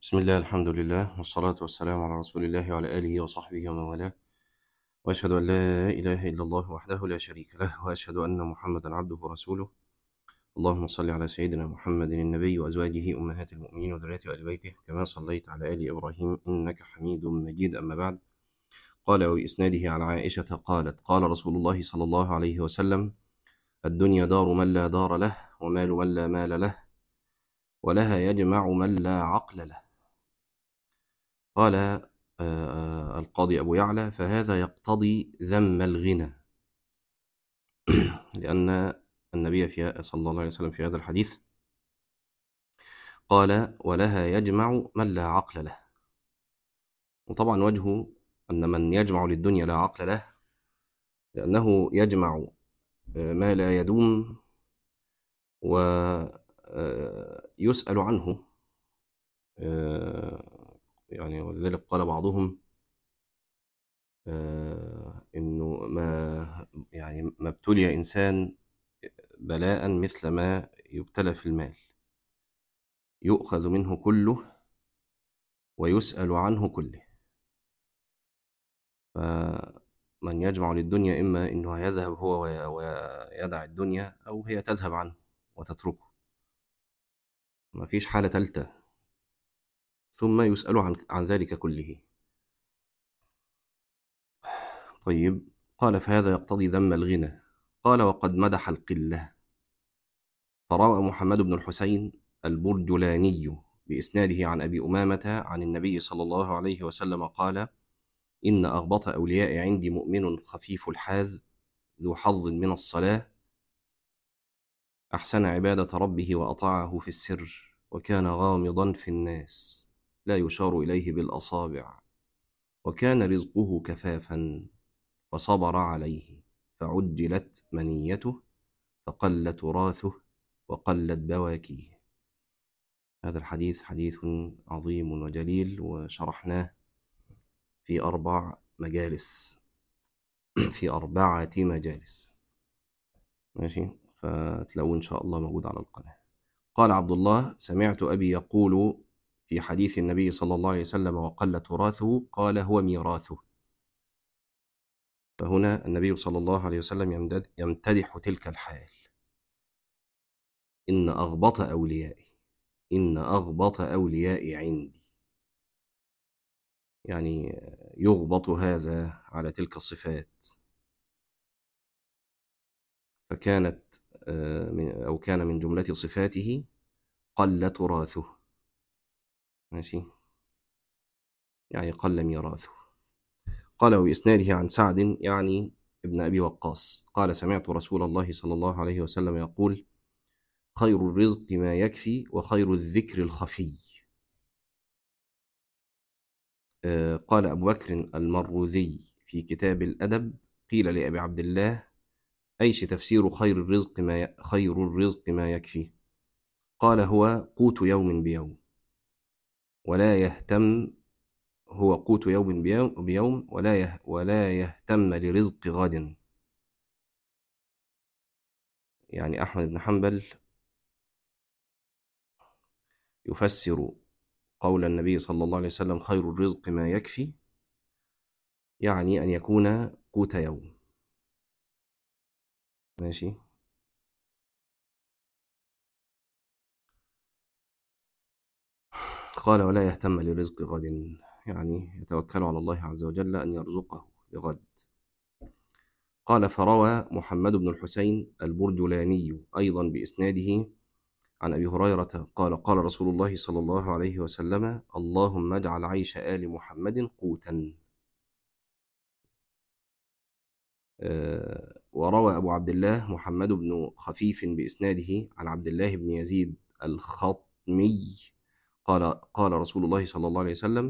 بسم الله، الحمد لله، والصلاة والسلام على رسول الله وعلى آله وصحبه ومن والاه، وأشهد أن لا إله إلا الله وحده لا شريك له، وأشهد أن محمدا عبده ورسوله. اللهم صل على سيدنا محمد النبي وأزواجه أمهات المؤمنين وذريته وآل بيته كما صليت على آل إبراهيم إنك حميد مجيد. أما بعد، قال وبإسناده عن عائشة قالت: قال رسول الله صلى الله عليه وسلم: الدنيا دار من لا دار له، ومال من لا مال له، ولها يجمع من لا عقل له. قال القاضي أبو يعلى: فهذا يقتضي ذم الغنى، لأن النبي صلى الله عليه وسلم في هذا الحديث قال: ولها يجمع من لا عقل له. وطبعا وجهه أن من يجمع للدنيا لا عقل له، لأنه يجمع ما لا يدوم ويسأل عنه. يعني ولذلك قال بعضهم إنه ما ابتلي إنسان بلاء مثل ما يبتلى في المال، يؤخذ منه كله ويسأل عنه كله. فمن يجمع للدنيا إما إنه يذهب هو ويدع الدنيا، أو هي تذهب عنه وتتركه، ما فيش حالة ثالثة، ثم يسأل عن ذلك كله. طيب، قال: فهذا يقتضي ذم الغنى. قال: وقد مدح القلة. فروى محمد بن الحسين البرجلاني بإسناده عن أبي أمامة عن النبي صلى الله عليه وسلم قال: إن أغبط أولياء عندي مؤمن خفيف الحاذ ذو حظ من الصلاة، أحسن عبادة ربه وأطاعه في السر، وكان غامضا في الناس لا يشار إليه بالأصابع، وكان رزقه كفافا فصبر عليه، فعجلت منيته، فقل تراثه، وقلت بواكيه. هذا الحديث حديث عظيم وجليل، وشرحناه في 4 مجالس في 4 مجالس. ماشي، فتلاقوه إن شاء الله موجود على القناة. قال عبد الله: سمعت أبي يقول في حديث النبي صلى الله عليه وسلم: وقل تراثه، قال: هو ميراثه. فهنا النبي صلى الله عليه وسلم يمتدح تلك الحال: إن أغبط أوليائي، إن أغبط أوليائي عندي، يعني يغبط هذا على تلك الصفات، فكانت أو كان من جملة صفاته قل تراثه. ماشي، يعني قل ميراثه. قال وبإسناده عن سعد يعني ابن أبي وقاص قال: سمعت رسول الله صلى الله عليه وسلم يقول: خير الرزق ما يكفي، وخير الذكر الخفي. قال أبو بكر المروذي في كتاب الأدب: قيل لأبي عبد الله: أيش تفسير خير الرزق ما يكفي؟ قال: هو قوت يوم بيوم، ولا يهتم هو قوت يوم بيوم ولا يهتم لرزق غد. يعني أحمد بن حنبل يفسر قول النبي صلى الله عليه وسلم: خير الرزق ما يكفي، يعني أن يكون قوت يوم. ماشي. قال: ولا يهتم لرزق غد، يعني يتوكل على الله عز وجل أن يرزقه لغد. قال: فروى محمد بن الحسين البرجلاني أيضا بإسناده عن أبي هريرة قال: قال رسول الله صلى الله عليه وسلم: اللهم اجعل عيش آل محمد قوتا. وروى أبو عبد الله محمد بن خفيف بإسناده عن عبد الله بن يزيد الخطمي قال رسول الله صلى الله عليه وسلم: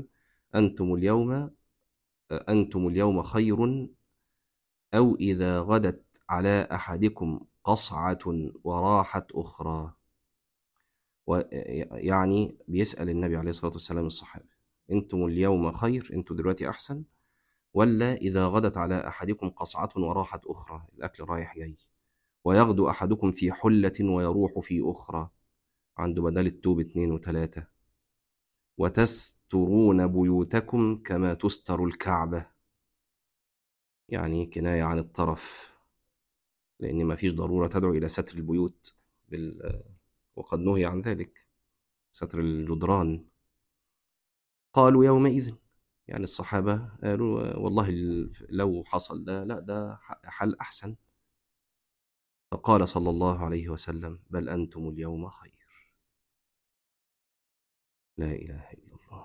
أنتم اليوم خير، أو إذا غدت على أحدكم قصعة وراحت أخرى. يعني بيسأل النبي عليه الصلاة والسلام الصحابة: أنتم اليوم خير، أنتم دلوقتي أحسن، ولا إذا غدت على أحدكم قصعة وراحت أخرى، الأكل رايح جاي، ويغدو أحدكم في حلة ويروح في أخرى، عنده بدل التوب 2 و3. وتسترون بيوتكم كما تستر الكعبة، يعني كناية عن الطرف، لأن ما فيش ضرورة تدعو إلى ستر البيوت وقد نهي عن ذلك، ستر الجدران. قالوا يومئذ، يعني الصحابة قالوا والله لو حصل ده، لا ده حل أحسن. فقال صلى الله عليه وسلم: بل أنتم اليوم خير. لا إله إلا الله.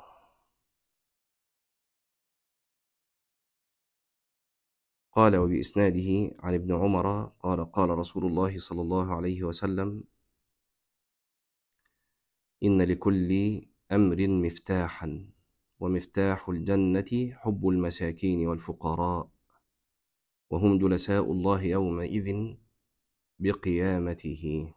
قال وبإسناده عن ابن عمر قال: قال رسول الله صلى الله عليه وسلم: إن لكل أمر مفتاحا، ومفتاح الجنة حب المساكين والفقراء، وهم جلساء الله يومئذ بقيامته.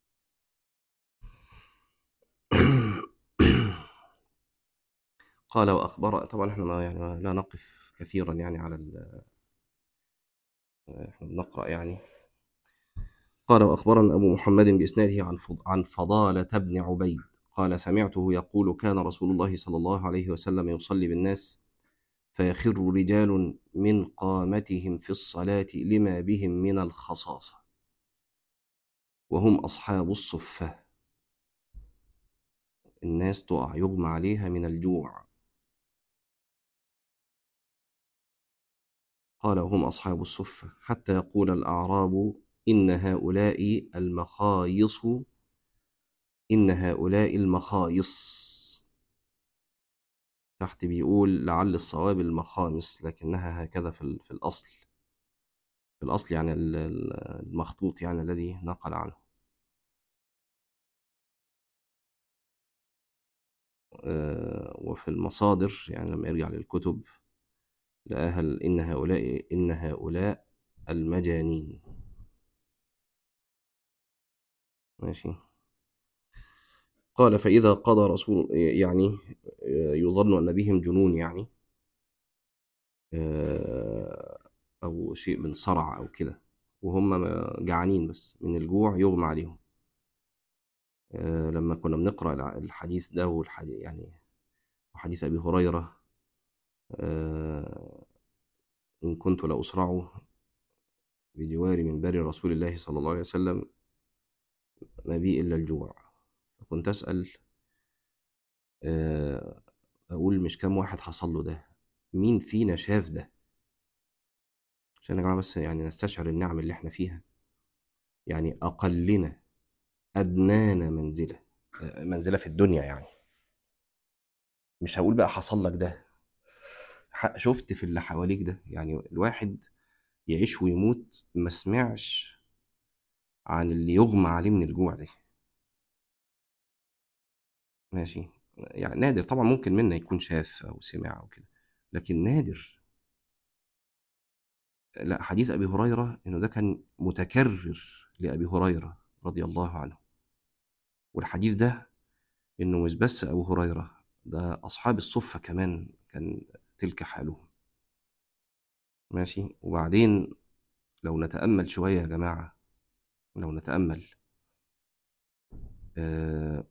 قال وأخبر، طبعا احنا يعني لا نقف كثيرا يعني على احنا بنقرأ يعني. قال وأخبرنا أبو محمد بإسناده عن فضالة بن عبيد قال: سمعته يقول: كان رسول الله صلى الله عليه وسلم يصلي بالناس، فيخر رجال من قامتهم في الصلاة لما بهم من الخصاصة، وهم أصحاب الصفة. الناس تقع يغمى عليها من الجوع. قال: وهم أصحاب الصفة، حتى يقول الأعراب: إن هؤلاء المخايص، إن هؤلاء المخايص. تحت بيقول لعل الصواب المخامس، لكنها هكذا في الأصل، في الأصل يعني المخطوط يعني الذي نقل عنه. وفي المصادر يعني لما يرجع للكتب لقاها إن هؤلاء المجانين. ماشي. قال: فإذا قضى رسول، يعني يظن أن بهم جنون يعني، أو شيء من صرع أو كده، وهم جعانين بس من الجوع يغمى عليهم. لما كنا بنقرأ الحديث ده والحديث يعني، وحديث أبي هريرة: آه، إن كنت لأسرع بجوار منبر رسول الله صلى الله عليه وسلم ما بي إلا الجوع. فكنت أسأل، آه، أقول مش كام واحد حصل له ده، مين فينا شاف ده؟ عشان يا جماعة بس يعني نستشعر النعم اللي احنا فيها. يعني أقلنا، أدنانا منزلة، منزلة في الدنيا يعني، مش هقول بقى حصل لك ده، شفت في اللي حواليك ده. يعني الواحد يعيش ويموت ما سمعش عن اللي يغمى عليه من الجوع ده. ماشي. يعني نادر طبعا، ممكن منا يكون شاف أو سمع أو كده، لكن نادر. لا، حديث أبي هريرة إنه ده كان متكرر لأبي هريرة رضي الله عنه. والحديث ده إنه مش بس أبو هريرة، ده أصحاب الصفة كمان كان تلك حالهم. ماشي. وبعدين لو نتأمل شوية يا جماعة، لو نتأمل، آه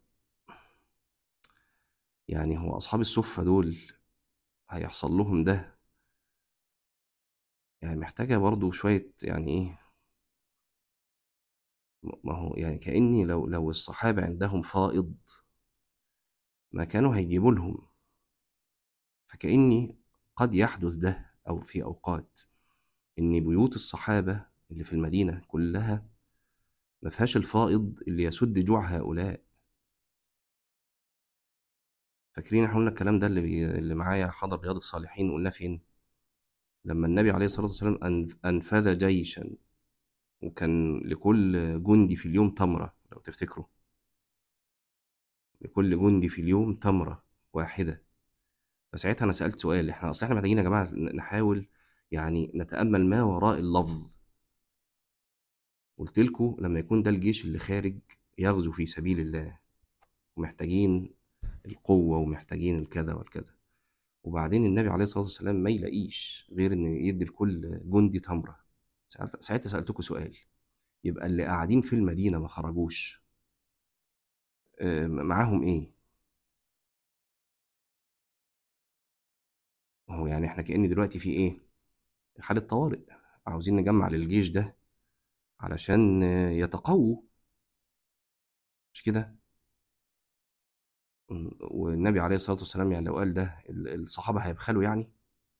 يعني هو أصحاب الصفة دول هيحصل لهم ده، يعني محتاجة برضو شوية يعني إيه. ما هو يعني كأني لو الصحابة عندهم فائض ما كانوا هيجيبوا لهم. فكأني قد يحدث ده أو في أوقات إن بيوت الصحابة اللي في المدينة كلها ما فيهاش الفائض اللي يسد جوع هؤلاء. فاكرين احنا قلنا الكلام ده اللي معايا حضر رياض الصالحين، قلنا فين؟ لما النبي عليه الصلاة والسلام أنفذ جيشا، وكان لكل جندي في اليوم تمرة، لو تفتكروا، لكل جندي في اليوم تمرة واحدة. فساعتها أنا سألت سؤال، احنا محتاجين يا جماعة نحاول يعني نتأمل ما وراء اللفظ. قلت لكم لما يكون ده الجيش اللي خارج يغزو في سبيل الله، ومحتاجين القوة ومحتاجين الكذا والكذا، وبعدين النبي عليه الصلاة والسلام ما يلاقيش غير إن يدي لكل جندي تمرة. ساعتها سألتكم سؤال: يبقى اللي قاعدين في المدينة ما خرجوش، معاهم إيه؟ هو يعني احنا كأن دلوقتي في ايه، حالة طوارئ، عاوزين نجمع للجيش ده علشان يتقووا، مش كده؟ والنبي عليه الصلاة والسلام يعني لو قال ده الصحابة هيبخلوا يعني،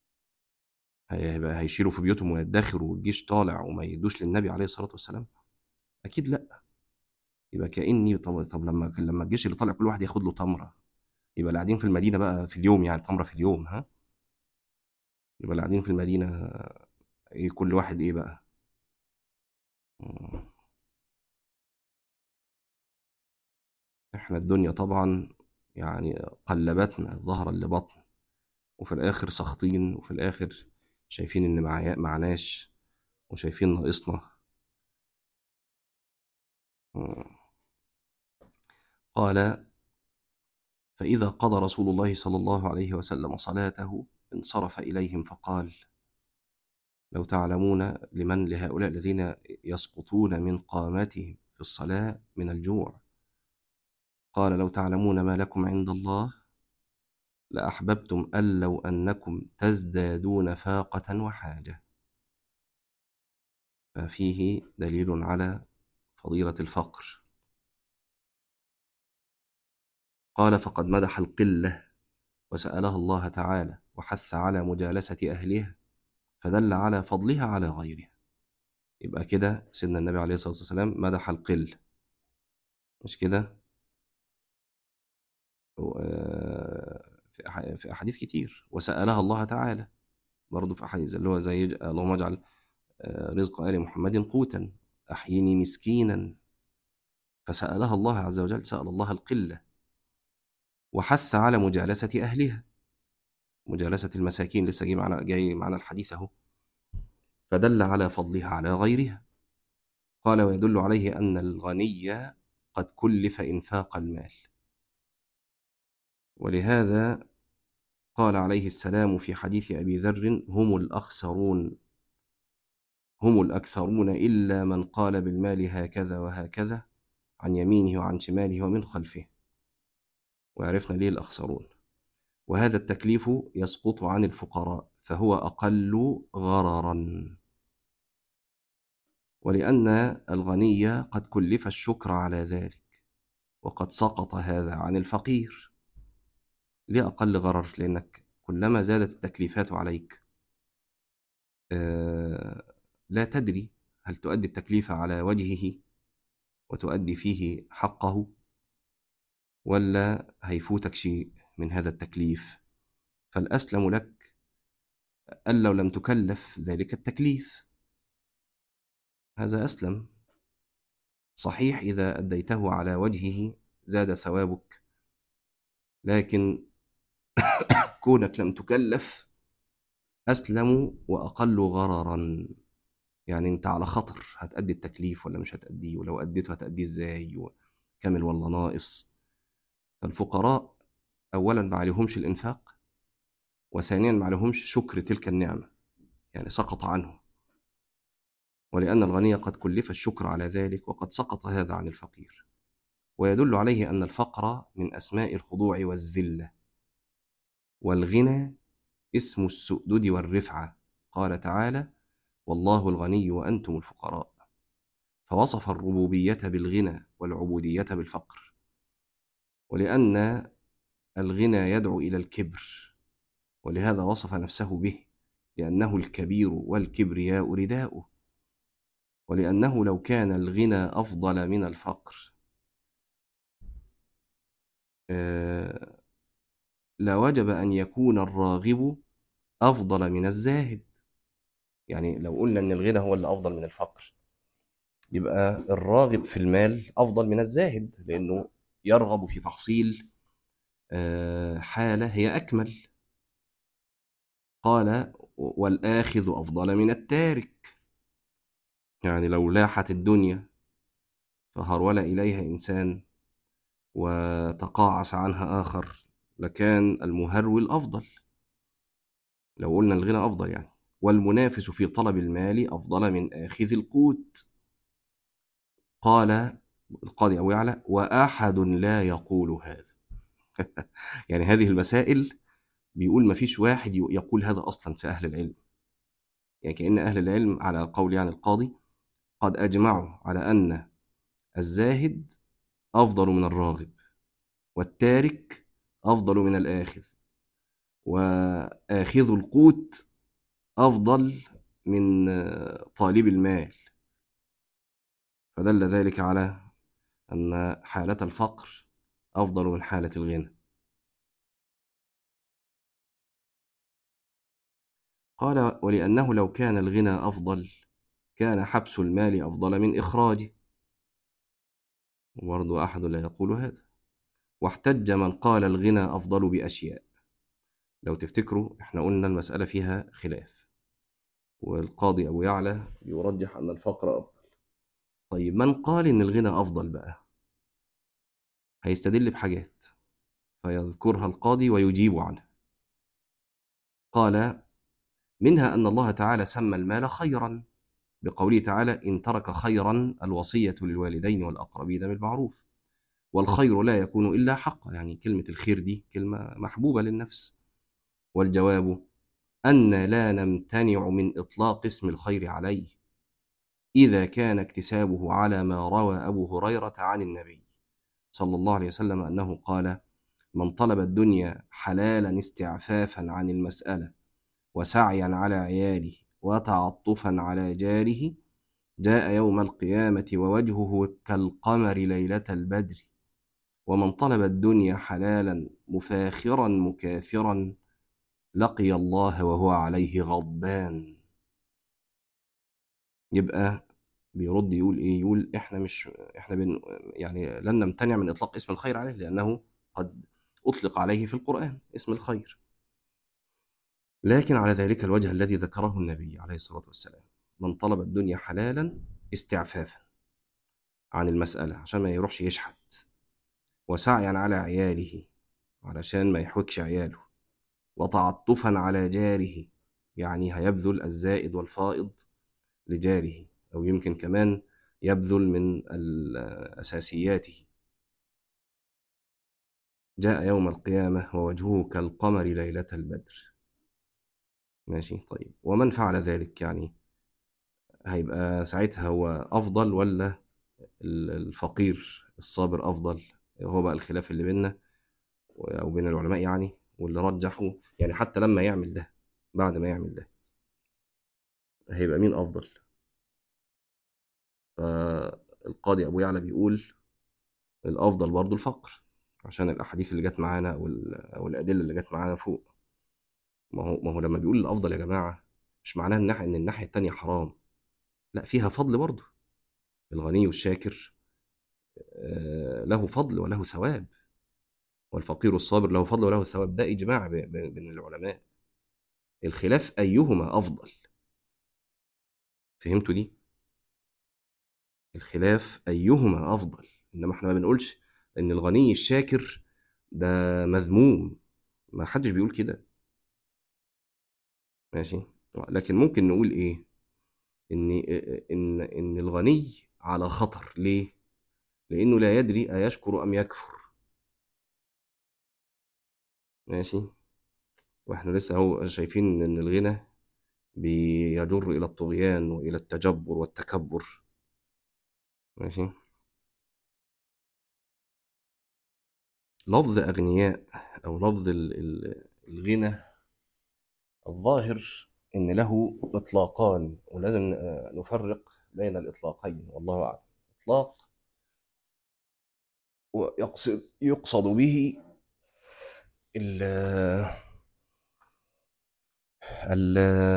هيشيلوا في بيوتهم ويدخروا والجيش طالع وما يدوش للنبي عليه الصلاة والسلام؟ أكيد لا. يبقى كأني طب لما الجيش اللي طالع كل واحد ياخد له تمرة، يبقى اللي قاعدين في المدينة بقى في اليوم يعني تمرة في اليوم، ها؟ يبقى اللي قاعدين في المدينة ايه كل واحد ايه بقى؟ مم. احنا الدنيا طبعا يعني قلبتنا ظهرا لبطن، وفي الآخر ساخطين، وفي الآخر شايفين إن معناش، وشايفين ناقصنا. مم. قال: فإذا قضى رسول الله صلى الله عليه وسلم صلاته انصرف إليهم فقال: لو تعلمون لهؤلاء الذين يسقطون من قامتهم في الصلاة من الجوع، قال: لو تعلمون ما لكم عند الله لأحببتم أن لو أنكم تزدادون فاقة وحاجة. ففيه دليل على فضيلة الفقر. قال: فقد مدح القلة وسألها الله تعالى وحث على مجالسة أهلها، فدل على فضلها على غيرها. يبقى كده سيدنا النبي عليه الصلاة والسلام مدح القل، مش كده؟ في أحاديث كتير، وسألها الله تعالى برضه في أحاديث اللي هو زي اللهم اجعل رزق آل محمد قوتا، أحيني مسكينا، فسألها الله عز وجل، سأل الله القلة. وحث على مجالسة أهلها، مجالسة المساكين، لسه جاي معنا الحديث أهو، فدل على فضلها على غيرها. قال: ويدل عليه أن الغني قد كلف إنفاق المال. ولهذا قال عليه السلام في حديث أبي ذر: هم الأخسرون، هم الأكثرون إلا من قال بالمال هكذا وهكذا عن يمينه وعن شماله ومن خلفه. وعرفنا ليه الأخسرون. وهذا التكليف يسقط عن الفقراء فهو أقل غررا، ولأن الغني قد كلف الشكر على ذلك، وقد سقط هذا عن الفقير. ليه أقل غرر؟ لأنك كلما زادت التكليفات عليك لا تدري هل تؤدي التكليف على وجهه وتؤدي فيه حقه، ولا هيفوتك شيء من هذا التكليف. فالأسلم لك أن لو لم تكلف ذلك التكليف، هذا أسلم. صحيح إذا أديته على وجهه زاد ثوابك، لكن كونك لم تكلف أسلم وأقل غررا. يعني أنت على خطر هتأدي التكليف ولا مش هتأديه، ولو أديته هتأديه إزاي، كامل ولا ناقص. فالفقراء أولا ما عليهمش الإنفاق، وثانيا ما عليهمش شكر تلك النعمة، يعني سقط عنه. ولأن الغني قد كلف الشكر على ذلك وقد سقط هذا عن الفقير. ويدل عليه أن الفقر من أسماء الخضوع والذلة، والغنى اسم السؤدد والرفعة. قال تعالى: والله الغني وأنتم الفقراء. فوصف الربوبية بالغنى والعبودية بالفقر. ولأن الغنى يدعو إلى الكبر، ولهذا وصف نفسه به، لأنه الكبير والكبرياء رداؤه. ولأنه لو كان الغنى أفضل من الفقر لوجب أن يكون الراغب أفضل من الزاهد. يعني لو قلنا أن الغنى هو اللي أفضل من الفقر، يبقى الراغب في المال أفضل من الزاهد، لأنه يرغب في تحصيل حالة هي أكمل. قال: والآخذ أفضل من التارك. يعني لو لاحت الدنيا فهرول إليها إنسان وتقاعس عنها آخر لكان المهرول أفضل، لو قلنا الغنى أفضل يعني. والمنافس في طلب المال أفضل من آخذ القوت. قال القاضي أبو يعلى: وأحد لا يقول هذا. يعني هذه المسائل بيقول مفيش واحد يقول هذا أصلا في أهل العلم، يعني كأن أهل العلم على قول يعني القاضي قد أجمعوا على أن الزاهد أفضل من الراغب، والتارك أفضل من الآخذ، وآخذ القوت أفضل من طالب المال، فدل ذلك على أن حالة الفقر أفضل من حالة الغنى. قال ولأنه لو كان الغنى أفضل كان حبس المال أفضل من إخراجه، وبرضه أحد لا يقول هذا. واحتج من قال الغنى أفضل بأشياء. لو تفتكروا احنا قلنا المسألة فيها خلاف، والقاضي أبو يعلى يرجح أن الفقر أفضل. طيب من قال إن الغنى أفضل بقى هيستدل بحاجات فيذكرها القاضي ويجيب عنها. قال منها أن الله تعالى سمى المال خيرا بقوله تعالى إن ترك خيرا الوصية للوالدين والأقربين بالمعروف، والخير لا يكون إلا حقا، يعني كلمة الخير دي كلمة محبوبة للنفس. والجواب أن لا نمتنع من إطلاق اسم الخير عليه إذا كان اكتسابه على ما روى أبو هريرة عن النبي صلى الله عليه وسلم أنه قال من طلب الدنيا حلالا استعفافا عن المسألة وسعيا على عياله وتعطفا على جاره جاء يوم القيامة ووجهه كالقمر ليلة البدر، ومن طلب الدنيا حلالا مفاخرا مكاثرا لقي الله وهو عليه غضبان. يبقى بيرد يقول ايه؟ يقول احنا مش احنا يعني لن نمتنع من اطلاق اسم الخير عليه لانه قد اطلق عليه في القرآن اسم الخير، لكن على ذلك الوجه الذي ذكره النبي عليه الصلاة والسلام، من طلب الدنيا حلالا استعفافا عن المسألة عشان ما يروحش يشحت، وسعيا على عياله علشان ما يحوكش عياله، وتعطفا على جاره يعني هيبذل الزائد والفائض لجاره، أو يمكن كمان يبذل من أساسياته. جاء يوم القيامة ووجهه كالقمر ليلة البدر. ماشي طيب، ومن فعل ذلك يعني هيبقى ساعتها هو أفضل ولا الفقير الصابر أفضل؟ هو بقى الخلاف اللي بيننا أو بين العلماء يعني، واللي رجحوا يعني حتى لما يعمل ده بعد ما يعمل ده هيبقى مين أفضل؟ فالقاضي أبو يعلى بيقول الأفضل برضو الفقر، عشان الأحاديث اللي جت معانا أو الأدلة اللي جت معانا فوق. ما هو لما بيقول الأفضل يا جماعة مش معناه إن الناحية التانية حرام، لا فيها فضل برضو. الغني والشاكر له فضل وله ثواب، والفقير الصابر له فضل وله ثواب، ده إجماع بين العلماء. الخلاف أيهما أفضل. فهمتوا دي؟ الخلاف أيهما أفضل، إنما إحنا ما بنقولش إن الغني الشاكر ده مذموم، ما حدش بيقول كده. ماشي، لكن ممكن نقول إيه؟ إن الغني على خطر. ليه؟ لأنه لا يدري أيشكر أم يكفر. ماشي، وإحنا لسه أهو شايفين إن الغنى بيجر إلى الطغيان وإلى التجبر والتكبر. ماشي، لفظ أغنياء أو لفظ الغنى الظاهر إن له إطلاقان، ولازم نفرق بين الإطلاقين والله أعلم. إطلاق يقصد به ال ال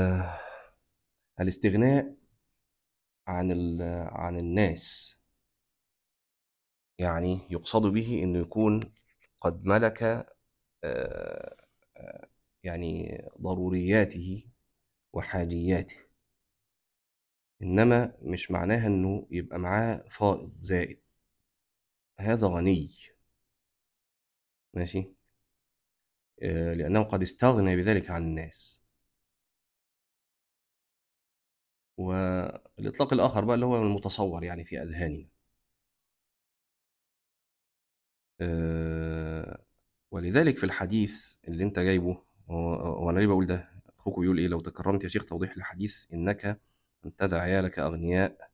الاستغناء عن الناس، يعني يقصد به إنه يكون قد ملك آه، يعني ضرورياته وحاجياته، إنما مش معناها إنه يبقى معاه فائض زائد، هذا غني. ماشي، لأنه قد استغنى بذلك عن الناس. والإطلاق الآخر بقى اللي هو المتصور يعني في أذهاننا، ولذلك في الحديث اللي أنت جايبه وأنا ليه بقول ده؟ أخوك بيقول إيه؟ لو تكرمت يا شيخ توضيح الحديث إنك أن تدع عيالك أغنياء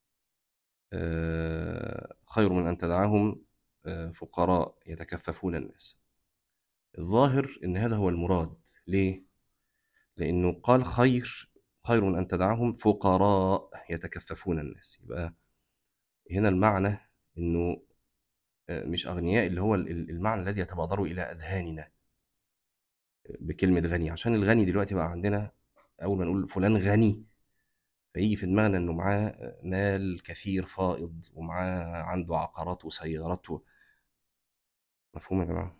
خير من أن تدعهم فقراء يتكففون الناس. الظاهر إن هذا هو المراد. ليه؟ لأنه قال خير من أن تدعهم فقراء يتكففون الناس. يبقى هنا المعنى إنه مش أغنياء اللي هو المعنى الذي يتبادر إلى أذهاننا بكلمة غني، عشان الغني دلوقتي بقى عندنا أول ما نقول فلان غني فيجي في دماغنا إنه معاه مال كثير فائض ومعاه عنده عقارات وسيارات مفهوم يا جماعة؟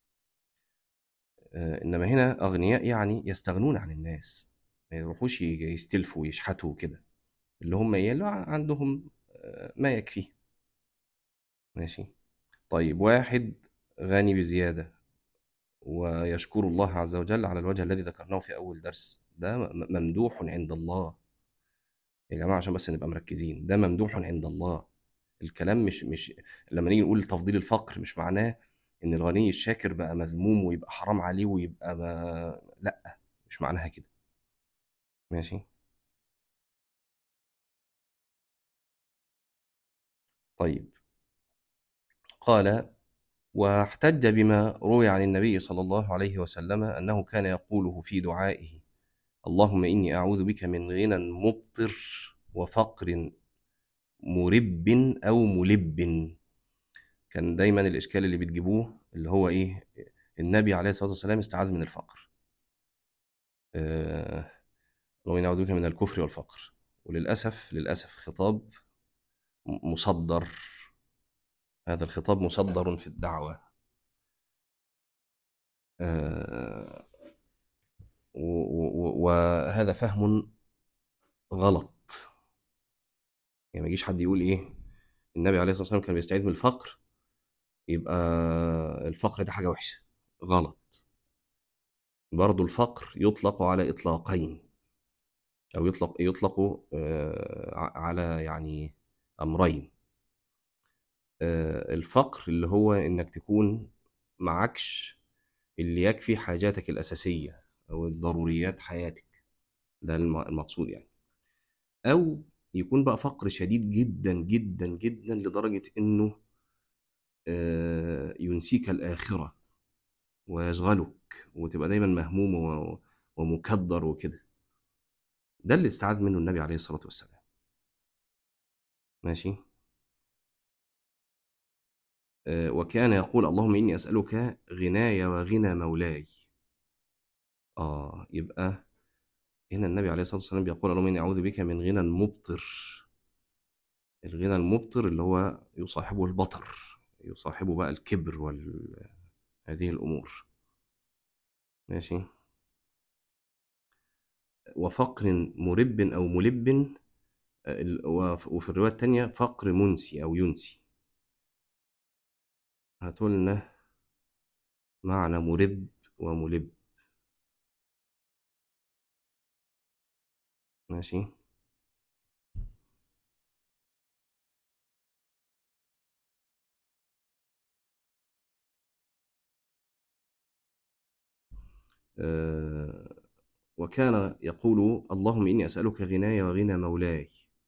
إنما هنا أغنياء يعني يستغنون عن الناس، ما يروحوش يستلفوا ويشحتوا كده، اللي هم إيه اللي عندهم ما يكفيه. ماشي. طيب واحد غني بزيادة ويشكر الله عز وجل على الوجه الذي ذكرناه في أول درس، ده ممدوح عند الله يا جماعة، عشان بس نبقى مركزين، ده ممدوح عند الله. الكلام مش لما نيجي نقول تفضيل الفقر مش معناه إن الغني الشاكر بقى مذموم ويبقى حرام عليه ويبقى لا، مش معناها كده. ماشي. طيب قال واحتج بما روي عن النبي صلى الله عليه وسلم أنه كان يقوله في دعائه: اللهم إني أعوذ بك من غنى مبطر وفقر مرب أو ملب. كان دايما الإشكال اللي بتجيبوه اللي هو إيه؟ النبي عليه الصلاة والسلام استعاذ من الفقر، آه، اللهم إني أعوذ بك من الكفر والفقر. وللأسف خطاب مصدر، هذا الخطاب مصدر في الدعوة. آه، وهذا فهم غلط. يعني ما يجيش حد يقول ايه النبي عليه الصلاه والسلام كان بيستعيذ من الفقر يبقى الفقر ده حاجه وحشه. غلط. برضو الفقر يطلق على اطلاقين، او يطلق على يعني امرين. الفقر اللي هو انك تكون معكش اللي يكفي حاجاتك الاساسيه او الضروريات حياتك، ده المقصود يعني. او يكون بقى فقر شديد جدا جدا جدا لدرجه انه ينسيك الآخرة ويشغلك وتبقى دايما مهموم ومكدر وكده. ده اللي استعاذ منه النبي عليه الصلاة والسلام. ماشي. وكان يقول اللهم إني أسألك غناي وغنى مولاي. يبقى هنا النبي عليه الصلاة والسلام بيقول اللهم إني أعوذ بك من غنى مبطر. الغنى المبطر اللي هو يصاحبه البطر، يصاحبه بقى الكبر هذه الأمور. ماشي. وفقر مرب أو ملب، وفي الرواية التانية فقر منسي أو ينسي. هاتوا لنا معنى مرب وملب. ماشي. آه وكان يقول اللهم إني أسألك غناي وغنى مولاي.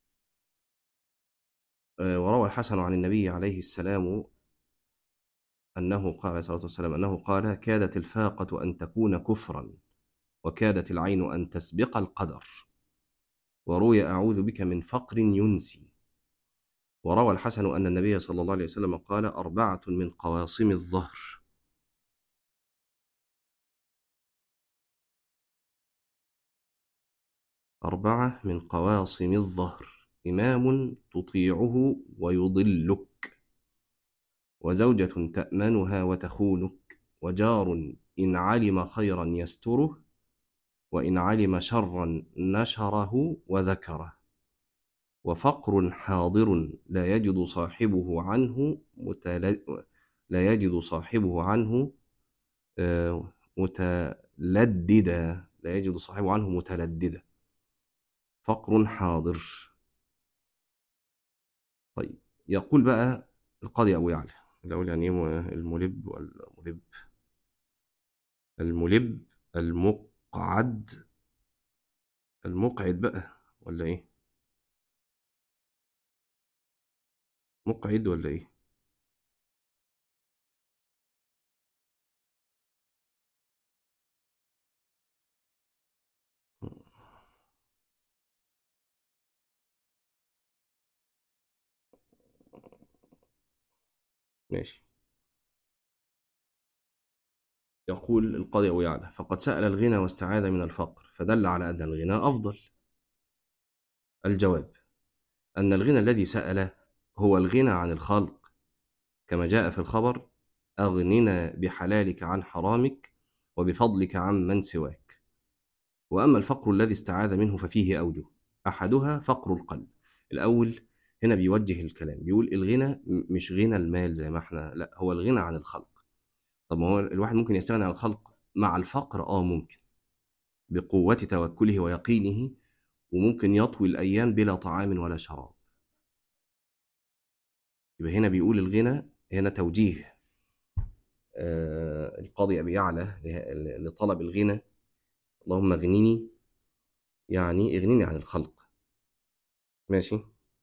وروى الحسن عن النبي عليه السلام أنه قال عليه الصلاة والسلام أنه قال كادت الفاقة أن تكون كفرا وكادت العين أن تسبق القدر. وروي أعوذ بك من فقر ينسي. وروى الحسن أن النبي صلى الله عليه وسلم قال أربعة من قواصم الظهر. أربعة من قواصم الظهر: إمام تطيعه ويضلك، وزوجة تأمنها وتخونك، وجار إن علم خيرا يستره، وإن علم شرا نشره وذكره، وفقر حاضر لا يجد صاحبه عنه متلددا. لا يجد صاحبه عنه متلددا. فقر حاضر. طيب يقول بقى القاضي أبو يعلى الأول يعني إيه الملب والملب؟ الملب المقعد، المقعد بقى ولا ايه؟ مقعد ولا ايه؟ ماشي. يقول القاضي أبو يعلى: فقد سأل الغنى واستعاذ من الفقر فدل على أن الغنى أفضل. الجواب: أن الغنى الذي سأل هو الغنى عن الخلق، كما جاء في الخبر: أغننا بحلالك عن حرامك وبفضلك عن من سواك. وأما الفقر الذي استعاذ منه ففيه أوجه، أحدها فقر القلب. الأول هنا بيوجه الكلام، بيقول الغنى مش غنى المال زي ما احنا، لا، هو الغنى عن الخلق. طب ما هو الواحد ممكن يستغني عن الخلق مع الفقر؟ ممكن، بقوة توكله ويقينه، وممكن يطوي الأيام بلا طعام ولا شراب. يبقى هنا بيقول الغنى، هنا توجيه القاضي أبي يعلى لطلب الغنى. اللهم اغنني، يعني اغنني عن الخلق. ماشي.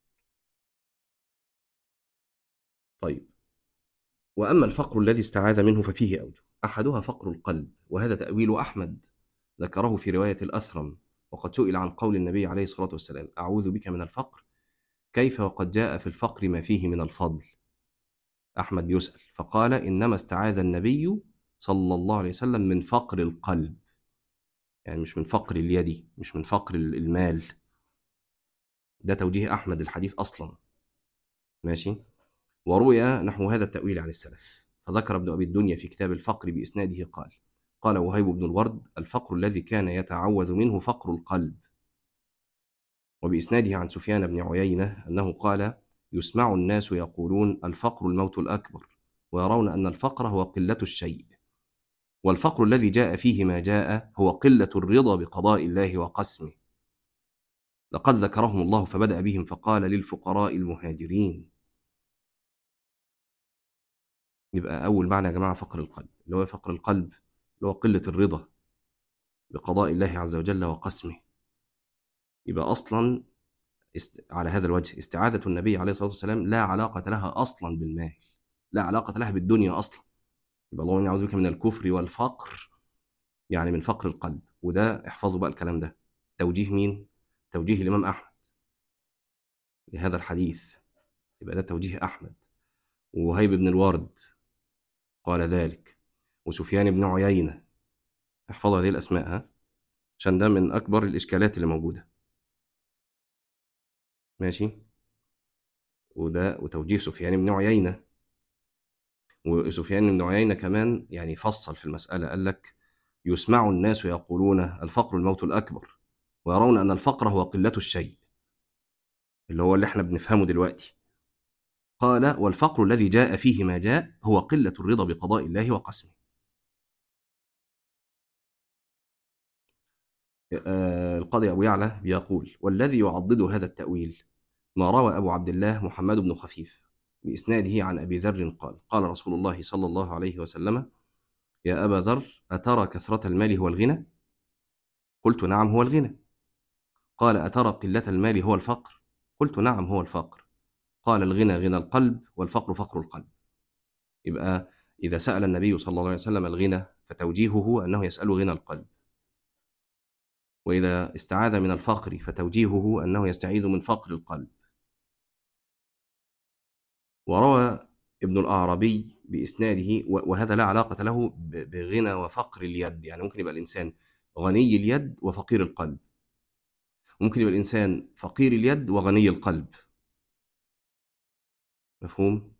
طيب، وأما الفقر الذي استعاذ منه ففيه أوجه، أحدها فقر القلب، وهذا تأويل أحمد ذكره في رواية الأثرم. وقد سئل عن قول النبي عليه الصلاة والسلام: أعوذ بك من الفقر، كيف وقد جاء في الفقر ما فيه من الفضل؟ أحمد بيسأل فقال: إنما استعاذ النبي صلى الله عليه وسلم من فقر القلب، يعني مش من فقر اليد، مش من فقر المال. ده توجيه أحمد الحديث أصلا. ماشي. وروي نحو هذا التأويل عن السلف، فذكر ابن أبي الدنيا في كتاب الفقر بإسناده قال وهيب بن الورد: الفقر الذي كان يتعوذ منه فقر القلب. وبإسناده عن سفيان بن عيينة أنه قال: يسمع الناس يقولون الفقر الموت الأكبر، ويرون أن الفقر هو قلة الشيء، والفقر الذي جاء فيه ما جاء هو قلة الرضا بقضاء الله وقسمه. لقد ذكرهم الله فبدأ بهم فقال: للفقراء المهاجرين. يبقى أول معنى يا جماعة فقر القلب، اللي هو فقر القلب اللي هو قلة الرضا بقضاء الله عز وجل وقسمه. يبقى أصلا على هذا الوجه استعاذة النبي عليه الصلاة والسلام لا علاقة لها أصلا بالمال، لا علاقة لها بالدنيا أصلا. يبقى اللهم إني أعوذ بك من الكفر والفقر، يعني من فقر القلب. وده احفظوا بقى الكلام ده، توجيه مين؟ توجيه الإمام أحمد لهذا الحديث. يبقى ده توجيه أحمد. ووهيب بن الورد قال ذلك، وسفيان بن عيينة. احفظوا هذه الأسماء، ها، عشان ده من أكبر الإشكالات اللي موجودة. ماشي. وده وتوجيه سفيان بن عيينة. وسفيان بن عيينة كمان يعني فصل في المسألة، قال لك: يسمع الناس يقولون الفقر الموت الأكبر، ويرون أن الفقر هو قلة الشيء، اللي هو اللي احنا بنفهمه دلوقتي. قال: والفقر الذي جاء فيه ما جاء هو قلة الرضا بقضاء الله وقسمه. القاضي أبو يعلى بيقول: والذي يعضد هذا التأويل ما روى أبو عبد الله محمد بن خفيف بإسناده عن أبي ذر قال: قال رسول الله صلى الله عليه وسلم: يا أبا ذر، أترى كثرة المال هو الغنى؟ قلت: نعم هو الغنى. قال: أترى قلة المال هو الفقر؟ قلت: نعم هو الفقر. قال: الغنى غنى القلب، والفقر فقر القلب. يبقى إذا سأل النبي صلى الله عليه وسلم الغنى فتوجيهه أنه يسأل غنى القلب، وإذا استعاذ من الفقر فتوجيهه أنه يستعيذ من فقر القلب. وروى ابن الأعرابي بإسناده، وهذا لا علاقة له بغنى وفقر اليد، يعني ممكن يبقى الإنسان غني اليد وفقير القلب، ممكن يبقى الإنسان فقير اليد وغني القلب. مفهوم؟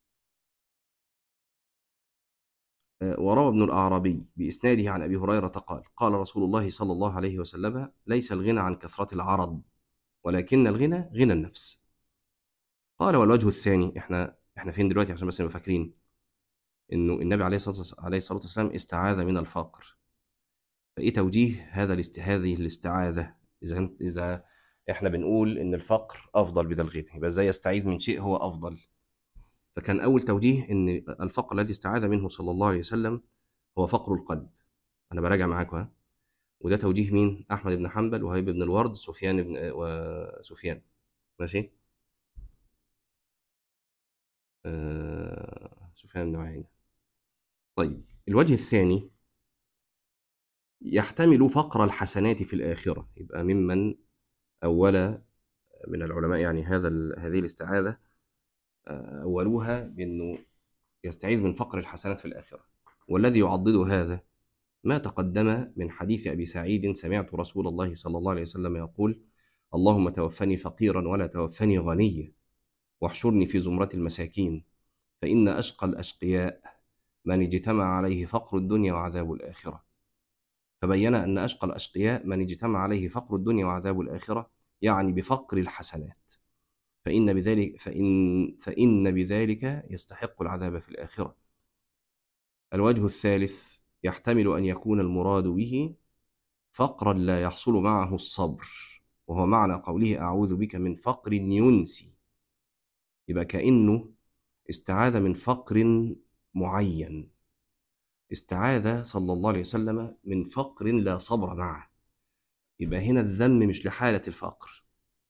وروى ابن الأعرابي بإسناده عن أبي هريرة قال: قال رسول الله صلى الله عليه وسلم: ليس الغنى عن كثرة العرض، ولكن الغنى غنى النفس. قال: والوجه الثاني، احنا فين دلوقتي عشان بس نبقى فاكرين انه النبي عليه الصلاة والسلام استعاذ من الفقر. فايه توجيه هذه الاستعاذة؟ اذا احنا بنقول ان الفقر افضل بدل الغنى، يبقى ازاي يستعيذ من شيء هو افضل؟ فكان اول توجيه ان الفقر الذي استعاذ منه صلى الله عليه وسلم هو فقر القلب، أنا براجع معاكم ها. وده توجيه مين؟ أحمد بن حنبل، وهيب بن الورد، وسفيان. ماشي. سفيان بن عيينة. طيب الوجه الثاني يحتمل فقر الحسنات في الآخرة، يبقى ممن أول من العلماء يعني هذه الاستعاذة أولوها بأنه يستعيذ من فقر الحسنات في الآخرة. والذي يعضد هذا ما تقدم من حديث أبي سعيد: سمعت رسول الله صلى الله عليه وسلم يقول: اللهم توفني فقيرا ولا توفني غنيا، واحشرني في زمرة المساكين، فإن أشقى الأشقياء من اجتمع عليه فقر الدنيا وعذاب الآخرة. فبين أن أشقى الأشقياء من اجتمع عليه فقر الدنيا وعذاب الآخرة، يعني بفقر الحسنات، فإن بذلك يستحق العذاب في الآخرة. الوجه الثالث يحتمل أن يكون المراد به فقرا لا يحصل معه الصبر، وهو معنى قوله: أعوذ بك من فقر ينسي. يبقى كأنه استعاذ من فقر معين، استعاذ صلى الله عليه وسلم من فقر لا صبر معه. يبقى هنا الذم مش لحالة الفقر،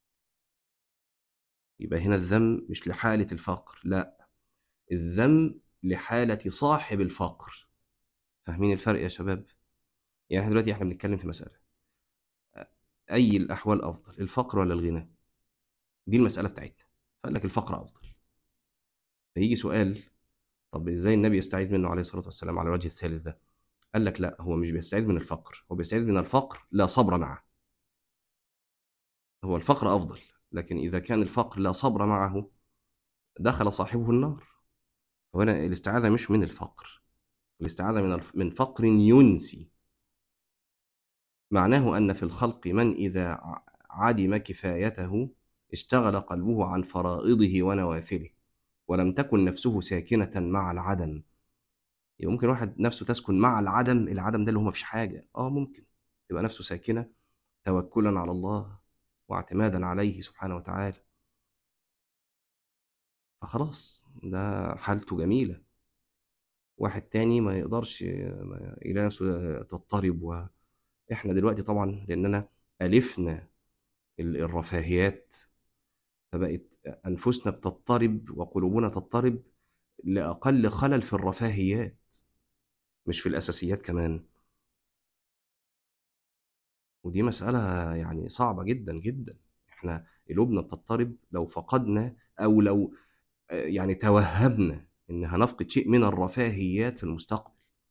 يبقى هنا الذم مش لحالة الفقر، لا، الذم لحالة صاحب الفقر. فاهمين الفرق يا شباب؟ يعني احنا دلوقتي بنتكلم في مسألة: أي الأحوال أفضل، الفقر ولا الغنى؟ دي المسألة بتاعتنا. فقال لك الفقر أفضل. فيجي سؤال: طب إزاي النبي يستعيذ منه عليه الصلاة والسلام على الوجه الثالث ده؟ قال لك لا، هو مش بيستعيذ من الفقر، هو بيستعيذ من الفقر لا صبر معه. هو الفقر أفضل، لكن إذا كان الفقر لا صبر معه دخل صاحبه النار. وهنا الاستعاذة مش من الفقر، الاستعاذة من فقر ينسي. معناه أن في الخلق من إذا عدم كفايته اشتغل قلبه عن فرائضه ونوافله، ولم تكن نفسه ساكنة مع العدم. يبقى ممكن واحد نفسه تسكن مع العدم، العدم ده اللي هو مفيش حاجة، ممكن تبقى نفسه ساكنة توكلا على الله واعتمادا عليه سبحانه وتعالى، فخلاص ده حالته جميلة. واحد تاني ما يقدرش، يلاقي نفسه تضطرب. واحنا دلوقتي طبعا لأننا ألفنا الرفاهيات، فبقت أنفسنا بتضطرب وقلوبنا تضطرب لأقل خلل في الرفاهيات، مش في الأساسيات كمان. ودي مسألة يعني صعبة جدا جدا. احنا قلوبنا بتضطرب لو فقدنا، أو لو يعني توهمنا إن هنفقد شيء من الرفاهيات في المستقبل.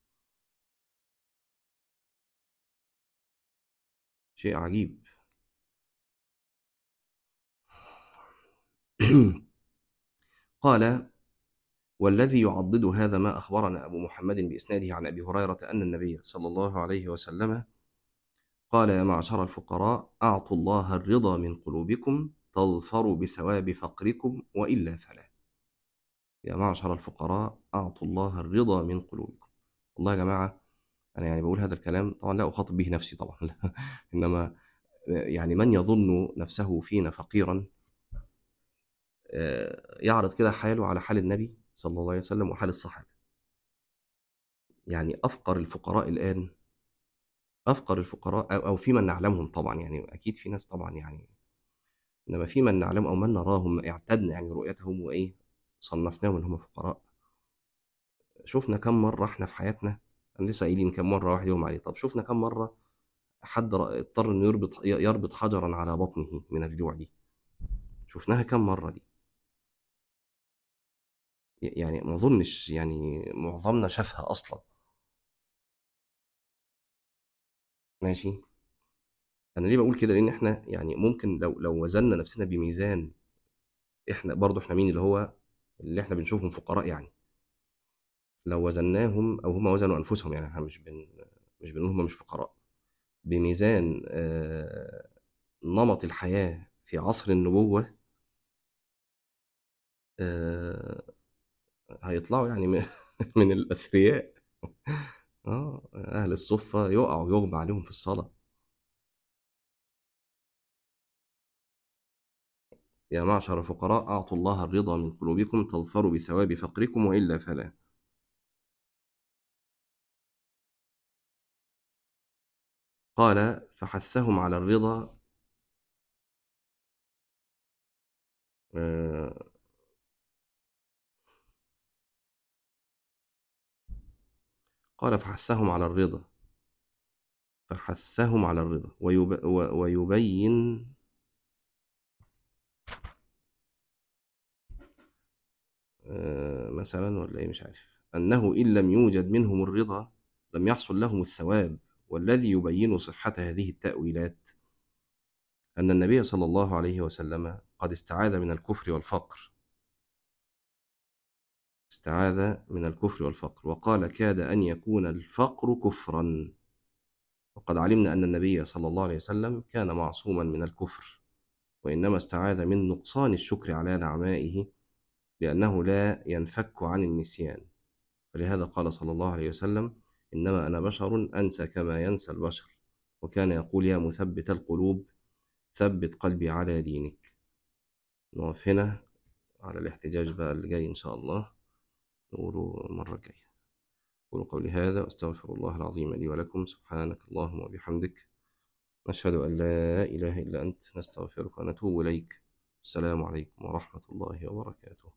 شيء عجيب. قال: والذي يعضد هذا ما أخبرنا أبو محمد بإسناده عن أبي هريرة أن النبي صلى الله عليه وسلم قال: يا معشر الفقراء، أعطوا الله الرضا من قلوبكم تظفروا بثواب فقركم، وإلا فلا. يا معشر الفقراء، أعطوا الله الرضا من قلوبكم. والله يا جماعة، أنا يعني بقول هذا الكلام طبعا لا أخاطب به نفسي طبعا لا. إنما يعني من يظن نفسه فينا فقيرا يعرض كده حاله على حال النبي صلى الله عليه وسلم وحال الصحابة. يعني أفقر الفقراء الآن، أفقر الفقراء أو في من نعلمهم طبعا، يعني أكيد في ناس طبعا يعني، إنما في من نعلم أو من نراهم اعتدنا يعني رؤيتهم وإيه، صنفناهم إن هم فقراء. شفنا كم مرة إحنا في حياتنا، أنا لسه قايلين كم مرة واحد يوم عليه، طب شفنا كم مرة حد اضطر إنه يربط حجرا على بطنه من الجوع دي؟ شفناها كم مرة دي؟ يعني ما أظنش يعني معظمنا شافها أصلا. ماشي. أنا ليه بقول كده؟ لأن إحنا يعني ممكن لو وزننا نفسنا بميزان، إحنا برضو إحنا مين اللي هو اللي إحنا بنشوفهم فقراء يعني، لو وزناهم او هم وزنوا انفسهم، يعني احنا مش بنقول هم مش فقراء، بميزان نمط الحياة في عصر النبوة، آه، هيطلعوا يعني من الأثرياء. أهل الصفة يقعوا يغمى عليهم في الصلاة. يا معشر الفقراء، أعطوا الله الرضا من قلوبكم تظفروا بثواب فقركم، وإلا فلا. قال فحثهم على الرضا آه، قال فحثهم على الرضا فحثهم على الرضا ويبين مثلا ولا ايه مش عارف، أنه إن لم يوجد منهم الرضا لم يحصل لهم الثواب. والذي يبين صحة هذه التأويلات أن النبي صلى الله عليه وسلم قد استعاذ من الكفر والفقر، استعاذ من الكفر والفقر، وقال كاد أن يكون الفقر كفرا. وقد علمنا أن النبي صلى الله عليه وسلم كان معصوما من الكفر، وإنما استعاذ من نقصان الشكر على نعمائه، لأنه لا ينفك عن النسيان. فلهذا قال صلى الله عليه وسلم إنما أنا بشر أنسى كما ينسى البشر. وكان يقول يا مثبت القلوب ثبت قلبي على دينك. نقف هنا على الاحتجاج بقى اللي جاي إن شاء الله نقوله المرة الجاية. أقول قولي هذا وأستغفر الله العظيم لي ولكم. سبحانك اللهم وبحمدك نشهد أن لا إله إلا أنت نستغفرك ونتوب إليك. السلام عليكم ورحمة الله وبركاته.